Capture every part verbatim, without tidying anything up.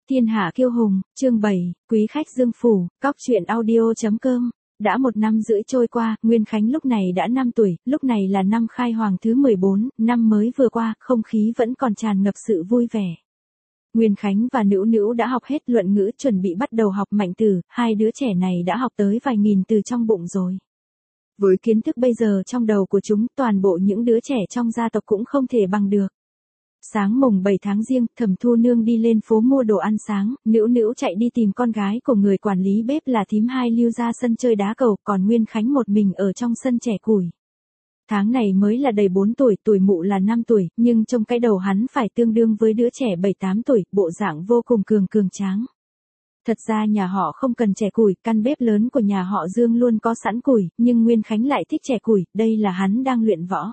Thiên hạ kiêu hùng, chương bảy, quý khách Dương Phủ, cóc truyện audio.com. Đã một năm rưỡi trôi qua, Nguyên Khánh lúc này đã năm tuổi, lúc này là năm khai hoàng thứ mười bốn, năm mới vừa qua, không khí vẫn còn tràn ngập sự vui vẻ. Nguyên Khánh và Nữu Nữu đã học hết luận ngữ, chuẩn bị bắt đầu học mạnh từ, hai đứa trẻ này đã học tới vài nghìn từ trong bụng rồi. Với kiến thức bây giờ trong đầu của chúng, toàn bộ những đứa trẻ trong gia tộc cũng không thể bằng được. Sáng mùng bảy tháng Giêng, Thẩm Thu Nương đi lên phố mua đồ ăn sáng, Nữu Nữu chạy đi tìm con gái của người quản lý bếp là thím Hai Lưu ra sân chơi đá cầu, còn Nguyên Khánh một mình ở trong sân chẻ củi. Tháng này mới là đầy bốn tuổi, tuổi mụ là năm tuổi, nhưng trông cái đầu hắn phải tương đương với đứa trẻ bảy tám tuổi, bộ dạng vô cùng cường cường tráng. Thật ra nhà họ không cần chẻ củi, căn bếp lớn của nhà họ Dương luôn có sẵn củi, nhưng Nguyên Khánh lại thích chẻ củi, đây là hắn đang luyện võ.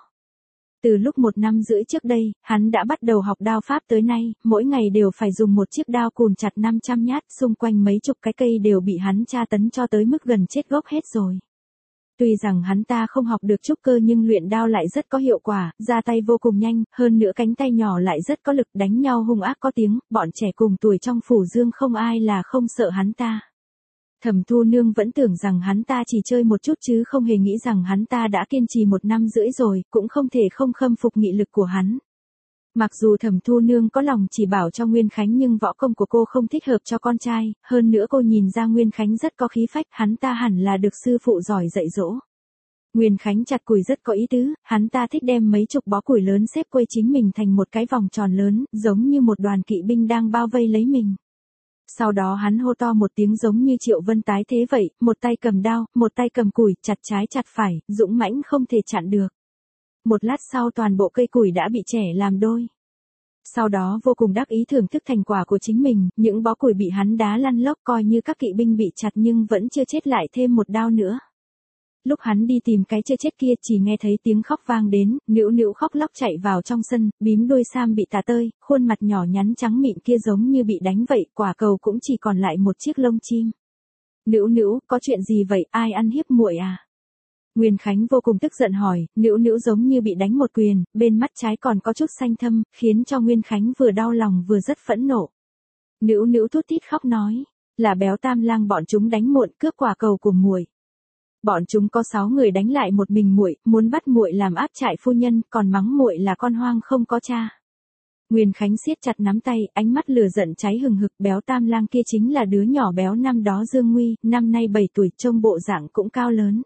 Từ lúc một năm rưỡi trước đây, hắn đã bắt đầu học đao pháp tới nay, mỗi ngày đều phải dùng một chiếc đao cùn chặt năm trăm nhát, xung quanh mấy chục cái cây đều bị hắn tra tấn cho tới mức gần chết gốc hết rồi. Tuy rằng hắn ta không học được trúc cơ nhưng luyện đao lại rất có hiệu quả, ra tay vô cùng nhanh, hơn nữa cánh tay nhỏ lại rất có lực, đánh nhau hung ác có tiếng, bọn trẻ cùng tuổi trong phủ Dương không ai là không sợ hắn ta. Thẩm Thu Nương vẫn tưởng rằng hắn ta chỉ chơi một chút chứ không hề nghĩ rằng hắn ta đã kiên trì một năm rưỡi rồi, cũng không thể không khâm phục nghị lực của hắn. Mặc dù Thẩm Thu Nương có lòng chỉ bảo cho Nguyên Khánh nhưng võ công của cô không thích hợp cho con trai, hơn nữa cô nhìn ra Nguyên Khánh rất có khí phách, hắn ta hẳn là được sư phụ giỏi dạy dỗ. Nguyên Khánh chặt củi rất có ý tứ, hắn ta thích đem mấy chục bó củi lớn xếp quây chính mình thành một cái vòng tròn lớn, giống như một đoàn kỵ binh đang bao vây lấy mình. Sau đó hắn hô to một tiếng giống như Triệu Vân tái thế vậy, một tay cầm đao, một tay cầm củi, chặt trái chặt phải, dũng mãnh không thể chặn được. Một lát sau toàn bộ cây củi đã bị chẻ làm đôi. Sau đó vô cùng đắc ý thưởng thức thành quả của chính mình, những bó củi bị hắn đá lăn lóc coi như các kỵ binh bị chặt nhưng vẫn chưa chết lại thêm một đao nữa. Lúc hắn đi tìm cái chưa chết kia chỉ nghe thấy tiếng khóc vang đến, Nữu Nữu khóc lóc chạy vào trong sân, bím đuôi sam bị tả tơi, khuôn mặt nhỏ nhắn trắng mịn kia giống như bị đánh vậy, quả cầu cũng chỉ còn lại một chiếc lông chim. Nữu Nữu, có chuyện gì vậy, ai ăn hiếp muội à? Nguyên Khánh vô cùng tức giận hỏi, Nữu Nữu giống như bị đánh một quyền, bên mắt trái còn có chút xanh thâm, khiến cho Nguyên Khánh vừa đau lòng vừa rất phẫn nộ. Nữu Nữu thút thít khóc nói, là Béo Tam Lang bọn chúng đánh muội, cướp quả cầu của muội. Bọn chúng có sáu người đánh lại một mình muội, muốn bắt muội làm áp trại phu nhân, còn mắng muội là con hoang không có cha. Nguyên Khánh siết chặt nắm tay, ánh mắt lửa giận cháy hừng hực, Béo Tam Lang kia chính là đứa nhỏ béo năm đó Dương Nguy, năm nay bảy tuổi, trông bộ dạng cũng cao lớn.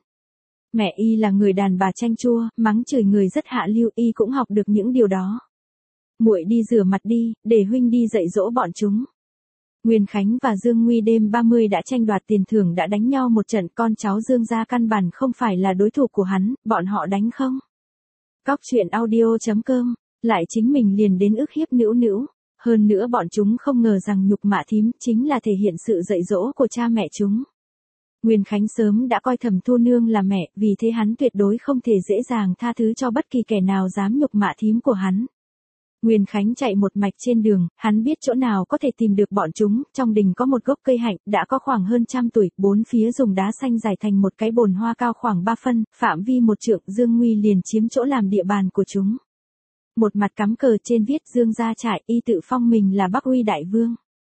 Mẹ y là người đàn bà chanh chua, mắng chửi người rất hạ lưu, y cũng học được những điều đó. Muội đi rửa mặt đi, để huynh đi dạy dỗ bọn chúng. Nguyên Khánh và Dương Nguy đêm ba mươi đã tranh đoạt tiền thưởng, đã đánh nhau một trận, con cháu Dương gia căn bản không phải là đối thủ của hắn, bọn họ đánh không. Cóc truyện audio.com, lại chính mình liền đến ức hiếp Nữu Nữu, hơn nữa bọn chúng không ngờ rằng nhục mạ thím chính là thể hiện sự dạy dỗ của cha mẹ chúng. Nguyên Khánh sớm đã coi Thẩm Thu Nương là mẹ, vì thế hắn tuyệt đối không thể dễ dàng tha thứ cho bất kỳ kẻ nào dám nhục mạ thím của hắn. Nguyên Khánh chạy một mạch trên đường, hắn biết chỗ nào có thể tìm được bọn chúng, trong đình có một gốc cây hạnh, đã có khoảng hơn trăm tuổi, bốn phía dùng đá xanh rải thành một cái bồn hoa cao khoảng ba phân, phạm vi một trượng, Dương Nguy liền chiếm chỗ làm địa bàn của chúng. Một mặt cắm cờ trên viết Dương gia trại, y tự phong mình là Bắc Uy Đại Vương.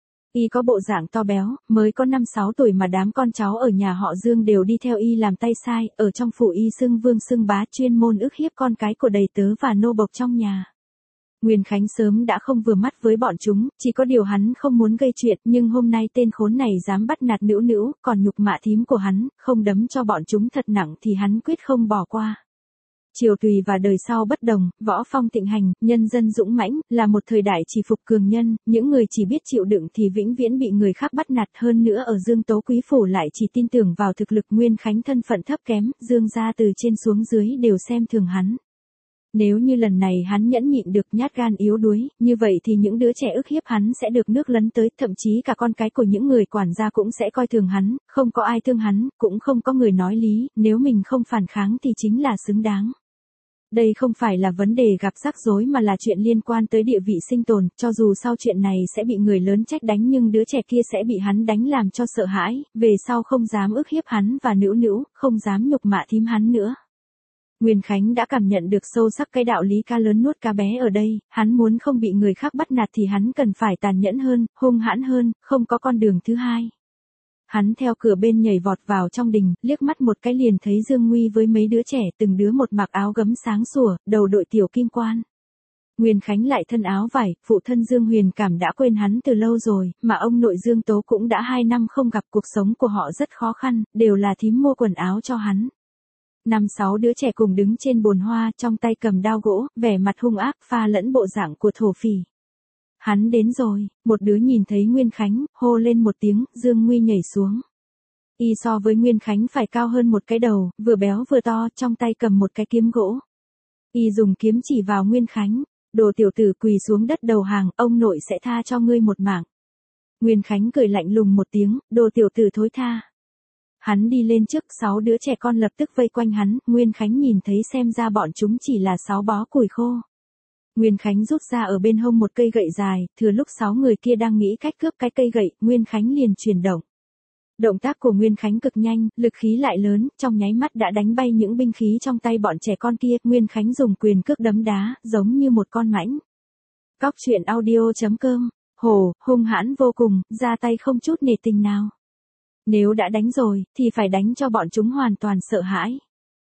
Y có bộ dạng to béo, mới có năm sáu tuổi mà đám con cháu ở nhà họ Dương đều đi theo y làm tay sai, ở trong phủ y xưng vương xưng bá, chuyên môn ức hiếp con cái của đầy tớ và nô bộc trong nhà. Nguyên Khánh sớm đã không vừa mắt với bọn chúng, chỉ có điều hắn không muốn gây chuyện, nhưng hôm nay tên khốn này dám bắt nạt Nữu Nữu, còn nhục mạ thím của hắn, không đấm cho bọn chúng thật nặng thì hắn quyết không bỏ qua. Triều Tùy và đời sau bất đồng, võ phong thịnh hành, nhân dân dũng mãnh, là một thời đại chỉ phục cường nhân, những người chỉ biết chịu đựng thì vĩnh viễn bị người khác bắt nạt, hơn nữa ở Dương Tố Quý phủ lại chỉ tin tưởng vào thực lực. Nguyên Khánh thân phận thấp kém, Dương gia từ trên xuống dưới đều xem thường hắn. Nếu như lần này hắn nhẫn nhịn được, nhát gan yếu đuối, như vậy thì những đứa trẻ ức hiếp hắn sẽ được nước lấn tới, thậm chí cả con cái của những người quản gia cũng sẽ coi thường hắn, không có ai thương hắn, cũng không có người nói lý, nếu mình không phản kháng thì chính là xứng đáng. Đây không phải là vấn đề gặp rắc rối mà là chuyện liên quan tới địa vị sinh tồn, cho dù sau chuyện này sẽ bị người lớn trách đánh nhưng đứa trẻ kia sẽ bị hắn đánh làm cho sợ hãi, về sau không dám ức hiếp hắn và Nữu Nữu, không dám nhục mạ thím hắn nữa. Nguyên Khánh đã cảm nhận được sâu sắc cái đạo lý cá lớn nuốt cá bé ở đây, hắn muốn không bị người khác bắt nạt thì hắn cần phải tàn nhẫn hơn, hung hãn hơn, không có con đường thứ hai. Hắn theo cửa bên nhảy vọt vào trong đình, liếc mắt một cái liền thấy Dương Nguy với mấy đứa trẻ, từng đứa một mặc áo gấm sáng sủa, đầu đội tiểu kim quan. Nguyên Khánh lại thân áo vải, phụ thân Dương Huyền Cảm đã quên hắn từ lâu rồi, mà ông nội Dương Tố cũng đã hai năm không gặp, cuộc sống của họ rất khó khăn, đều là thím mua quần áo cho hắn. Năm sáu đứa trẻ cùng đứng trên bồn hoa, trong tay cầm đao gỗ, vẻ mặt hung ác, pha lẫn bộ dạng của thổ phỉ. Hắn đến rồi, một đứa nhìn thấy Nguyên Khánh, hô lên một tiếng, Dương Nguy nhảy xuống. Y so với Nguyên Khánh phải cao hơn một cái đầu, vừa béo vừa to, trong tay cầm một cái kiếm gỗ. Y dùng kiếm chỉ vào Nguyên Khánh, đồ tiểu tử quỳ xuống đất đầu hàng, ông nội sẽ tha cho ngươi một mạng. Nguyên Khánh cười lạnh lùng một tiếng, đồ tiểu tử thối tha. Hắn đi lên trước, sáu đứa trẻ con lập tức vây quanh hắn, Nguyên Khánh nhìn thấy xem ra bọn chúng chỉ là sáu bó củi khô. Nguyên Khánh rút ra ở bên hông một cây gậy dài, thừa lúc sáu người kia đang nghĩ cách cướp cái cây gậy, Nguyên Khánh liền chuyển động. Động tác của Nguyên Khánh cực nhanh, lực khí lại lớn, trong nháy mắt đã đánh bay những binh khí trong tay bọn trẻ con kia, Nguyên Khánh dùng quyền cước đấm đá, giống như một con mãnh. Cóc truyện audio chấm com, hồ, hung hãn vô cùng, ra tay không chút nể tình nào. Nếu đã đánh rồi, thì phải đánh cho bọn chúng hoàn toàn sợ hãi.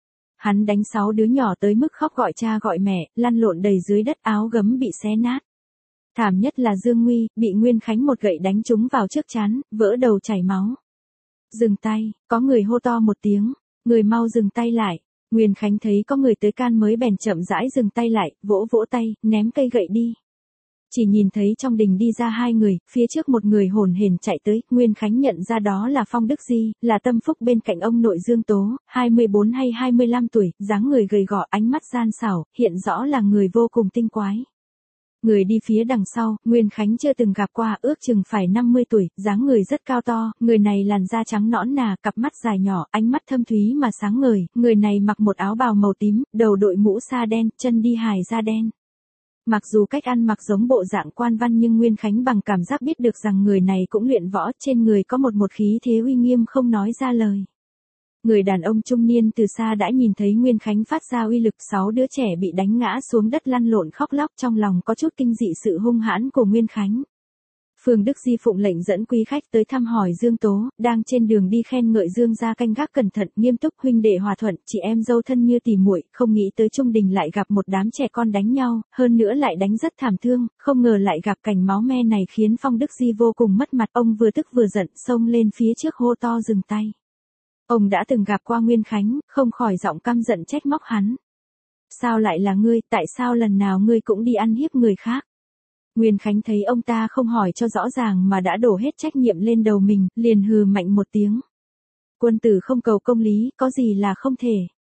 Hắn đánh sáu đứa nhỏ tới mức khóc gọi cha gọi mẹ, lăn lộn đầy dưới đất, áo gấm bị xé nát. Thảm nhất là Dương Nguy, bị Nguyên Khánh một gậy đánh trúng vào trước trán, vỡ đầu chảy máu. Dừng tay, có người hô to một tiếng, người mau dừng tay lại. Nguyên Khánh thấy có người tới can mới bèn chậm rãi dừng tay lại, vỗ vỗ tay, ném cây gậy đi. Chỉ nhìn thấy trong đình đi ra hai người, phía trước một người hồn hển chạy tới, Nguyên Khánh nhận ra đó là Phong Đức Di, là tâm phúc bên cạnh ông nội Dương Tố, hai mươi bốn hay hai mươi lăm tuổi, dáng người gầy gò, ánh mắt gian xảo, hiện rõ là người vô cùng tinh quái. Người đi phía đằng sau, Nguyên Khánh chưa từng gặp qua, ước chừng phải năm mươi tuổi, dáng người rất cao to, người này làn da trắng nõn nà, cặp mắt dài nhỏ, ánh mắt thâm thúy mà sáng ngời, người này mặc một áo bào màu tím, đầu đội mũ sa đen, chân đi hài da đen. Mặc dù cách ăn mặc giống bộ dạng quan văn nhưng Nguyên Khánh bằng cảm giác biết được rằng người này cũng luyện võ, trên người có một một khí thế uy nghiêm không nói ra lời. Người đàn ông trung niên từ xa đã nhìn thấy Nguyên Khánh phát ra uy lực, sáu đứa trẻ bị đánh ngã xuống đất lăn lộn khóc lóc, trong lòng có chút kinh dị sự hung hãn của Nguyên Khánh. Phương Đức Di phụng lệnh dẫn quý khách tới thăm hỏi Dương Tố, đang trên đường đi khen ngợi Dương gia canh gác cẩn thận, nghiêm túc, huynh đệ hòa thuận, chị em dâu thân như tỉ muội, không nghĩ tới trung đình lại gặp một đám trẻ con đánh nhau, hơn nữa lại đánh rất thảm thương, không ngờ lại gặp cảnh máu me này khiến Phong Đức Di vô cùng mất mặt, ông vừa tức vừa giận, xông lên phía trước hô to dừng tay. Ông đã từng gặp qua Nguyên Khánh, không khỏi giọng căm giận trách móc hắn. Sao lại là ngươi, tại sao lần nào ngươi cũng đi ăn hiếp người khác? Nguyên Khánh thấy ông ta không hỏi cho rõ ràng mà đã đổ hết trách nhiệm lên đầu mình, liền hừ mạnh một tiếng. Quân tử không cầu công lý, có gì là không thể.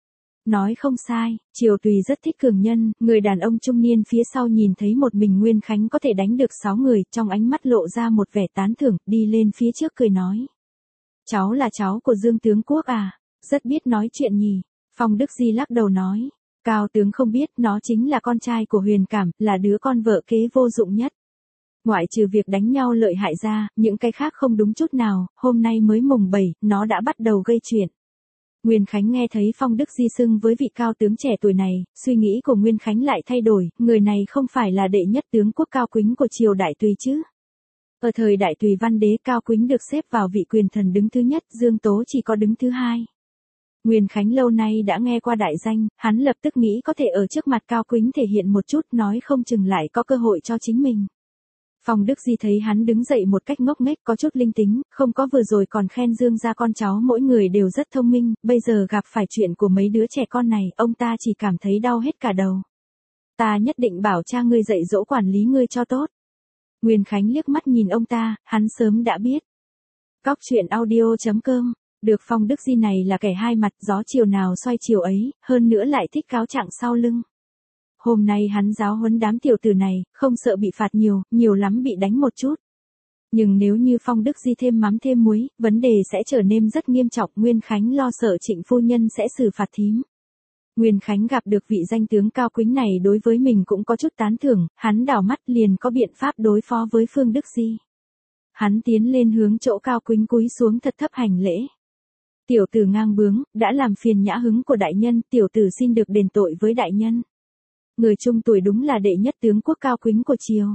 Nói không sai, Triều Tùy rất thích cường nhân, người đàn ông trung niên phía sau nhìn thấy một mình Nguyên Khánh có thể đánh được sáu người, trong ánh mắt lộ ra một vẻ tán thưởng, đi lên phía trước cười nói. Cháu là cháu của Dương tướng quốc à, rất biết nói chuyện nhỉ. Phong Đức Di lắc đầu nói. Cao tướng không biết, nó chính là con trai của Huyền Cảm, là đứa con vợ kế vô dụng nhất. Ngoại trừ việc đánh nhau lợi hại ra, những cái khác không đúng chút nào, hôm nay mới mùng bảy, nó đã bắt đầu gây chuyện. Nguyên Khánh nghe thấy Phong Đức Di xưng với vị cao tướng trẻ tuổi này, suy nghĩ của Nguyên Khánh lại thay đổi, người này không phải là đệ nhất tướng quốc Cao Quýnh của triều Đại Tùy chứ. Ở thời Đại Tùy Văn Đế, Cao Quýnh được xếp vào vị quyền thần đứng thứ nhất, Dương Tố chỉ có đứng thứ hai. Nguyên Khánh lâu nay đã nghe qua đại danh, hắn lập tức nghĩ có thể ở trước mặt Cao Quýnh thể hiện một chút, nói không chừng lại có cơ hội cho chính mình. Phong Đức Di thấy hắn đứng dậy một cách ngốc nghếch, có chút linh tính, không có vừa rồi còn khen Dương gia con cháu mỗi người đều rất thông minh, bây giờ gặp phải chuyện của mấy đứa trẻ con này, ông ta chỉ cảm thấy đau hết cả đầu. Ta nhất định bảo cha ngươi dạy dỗ quản lý ngươi cho tốt. Nguyên Khánh liếc mắt nhìn ông ta, hắn sớm đã biết. Cóc truyện audio chấm com, được Phong Đức Di này là kẻ hai mặt, gió chiều nào xoay chiều ấy, hơn nữa lại thích cáo trạng sau lưng. Hôm nay hắn giáo huấn đám tiểu tử này, không sợ bị phạt nhiều, nhiều lắm bị đánh một chút. Nhưng nếu như Phong Đức Di thêm mắm thêm muối, vấn đề sẽ trở nên rất nghiêm trọng, Nguyên Khánh lo sợ Trịnh phu nhân sẽ xử phạt thím. Nguyên Khánh gặp được vị danh tướng Cao Quýnh này đối với mình cũng có chút tán thưởng, hắn đảo mắt liền có biện pháp đối phó với Phương Đức Di. Hắn tiến lên hướng chỗ Cao Quýnh cúi xuống thật thấp hành lễ. Tiểu tử ngang bướng, đã làm phiền nhã hứng của đại nhân, tiểu tử xin được đền tội với đại nhân. Người trung tuổi đúng là đệ nhất tướng quốc Cao Quýnh của triều.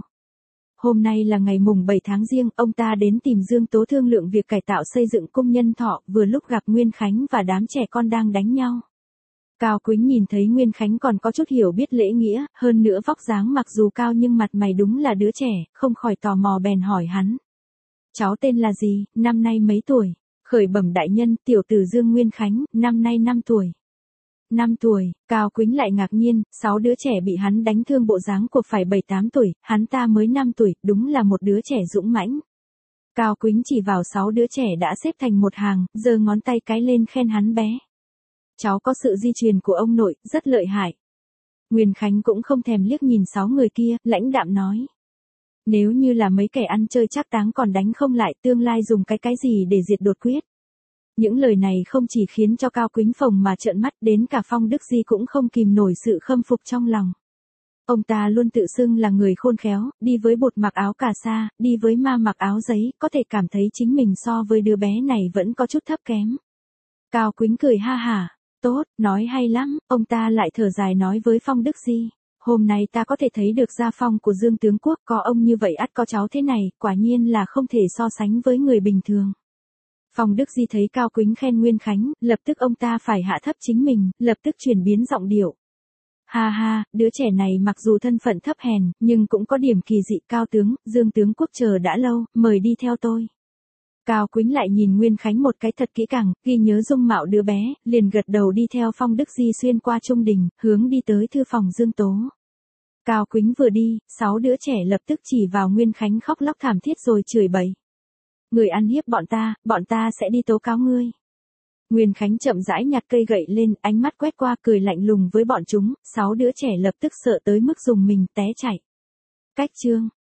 Hôm nay là ngày mùng bảy tháng Giêng, ông ta đến tìm Dương Tố thương lượng việc cải tạo xây dựng cung nhân thọ, vừa lúc gặp Nguyên Khánh và đám trẻ con đang đánh nhau. Cao Quýnh nhìn thấy Nguyên Khánh còn có chút hiểu biết lễ nghĩa, hơn nữa vóc dáng mặc dù cao nhưng mặt mày đúng là đứa trẻ, không khỏi tò mò bèn hỏi hắn. Cháu tên là gì, năm nay mấy tuổi? Khởi bẩm đại nhân, tiểu tử Dương Nguyên Khánh, năm nay năm tuổi. năm tuổi, Cao Quýnh lại ngạc nhiên, sáu đứa trẻ bị hắn đánh thương bộ dáng của phải bảy tám tuổi, hắn ta mới năm tuổi, đúng là một đứa trẻ dũng mãnh. Cao Quýnh chỉ vào sáu đứa trẻ đã xếp thành một hàng, giơ ngón tay cái lên khen hắn bé. Cháu có sự di truyền của ông nội, rất lợi hại. Nguyên Khánh cũng không thèm liếc nhìn sáu người kia, lãnh đạm nói. Nếu như là mấy kẻ ăn chơi trác táng còn đánh không lại, tương lai dùng cái cái gì để diệt đột quyết. Những lời này không chỉ khiến cho Cao Quýnh phồng mà trợn mắt, đến cả Phong Đức Di cũng không kìm nổi sự khâm phục trong lòng. Ông ta luôn tự xưng là người khôn khéo, đi với bột mặc áo cà sa, đi với ma mặc áo giấy, có thể cảm thấy chính mình so với đứa bé này vẫn có chút thấp kém. Cao Quýnh cười ha hả, tốt, nói hay lắm, ông ta lại thở dài nói với Phong Đức Di. Hôm nay ta có thể thấy được gia phong của Dương tướng quốc, có ông như vậy ắt có cháu thế này, quả nhiên là không thể so sánh với người bình thường. Phong Đức Di thấy Cao Quýnh khen Nguyên Khánh, lập tức ông ta phải hạ thấp chính mình, lập tức chuyển biến giọng điệu. Ha ha, đứa trẻ này mặc dù thân phận thấp hèn, nhưng cũng có điểm kỳ dị. Cao tướng, Dương tướng quốc chờ đã lâu, mời đi theo tôi. Cao Quýnh lại nhìn Nguyên Khánh một cái thật kỹ càng, ghi nhớ dung mạo đứa bé, liền gật đầu đi theo Phong Đức Di xuyên qua trung đình, hướng đi tới thư phòng Dương Tố. Cao Quýnh vừa đi, sáu đứa trẻ lập tức chỉ vào Nguyên Khánh khóc lóc thảm thiết rồi chửi bậy. Người ăn hiếp bọn ta, bọn ta sẽ đi tố cáo ngươi. Nguyên Khánh chậm rãi nhặt cây gậy lên, ánh mắt quét qua cười lạnh lùng với bọn chúng, sáu đứa trẻ lập tức sợ tới mức dùng mình té chạy. Cách chương